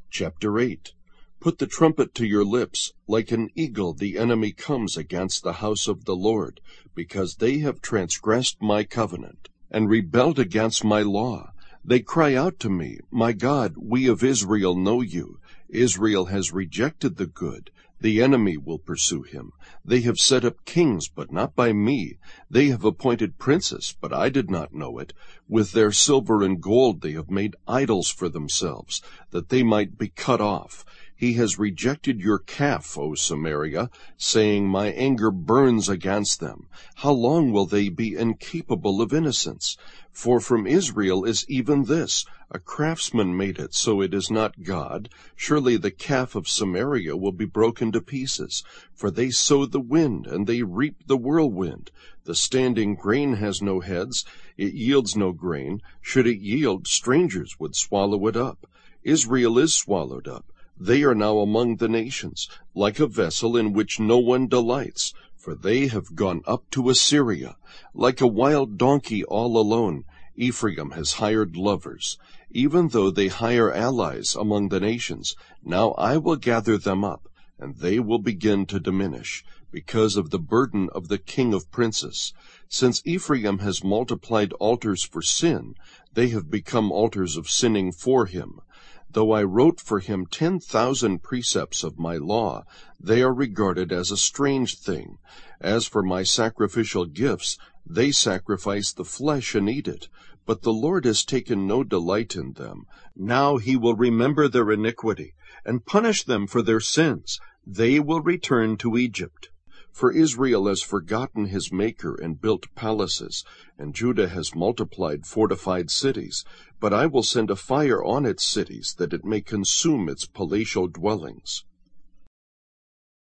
Chapter 8. Put the trumpet to your lips. Like an eagle the enemy comes against the house of the Lord, because they have transgressed my covenant, and rebelled against my law. They cry out to me, My God, we of Israel know you. Israel has rejected the good. The enemy will pursue him. They have set up kings, but not by me. They have appointed princes, but I did not know it. With their silver and gold they have made idols for themselves, that they might be cut off. He has rejected your calf, O Samaria, saying, My anger burns against them. How long will they be incapable of innocence? For from Israel is even this, a craftsman made it, so it is not God. Surely the calf of Samaria will be broken to pieces, for they sow the wind, and they reap the whirlwind. The standing grain has no heads, it yields no grain. Should it yield, strangers would swallow it up. Israel is swallowed up. They are now among the nations, like a vessel in which no one delights, for they have gone up to Assyria. Like a wild donkey all alone, Ephraim has hired lovers. Even though they hire allies among the nations, now I will gather them up, and they will begin to diminish, because of the burden of the king of princes. Since Ephraim has multiplied altars for sin, they have become altars of sinning for him. Though I wrote for him 10,000 precepts of my law, they are regarded as a strange thing. As for my sacrificial gifts, they sacrifice the flesh and eat it. But the Lord has taken no delight in them. Now he will remember their iniquity, and punish them for their sins. They will return to Egypt. For Israel has forgotten his Maker and built palaces, and Judah has multiplied fortified cities. But I will send a fire on its cities, that it may consume its palatial dwellings.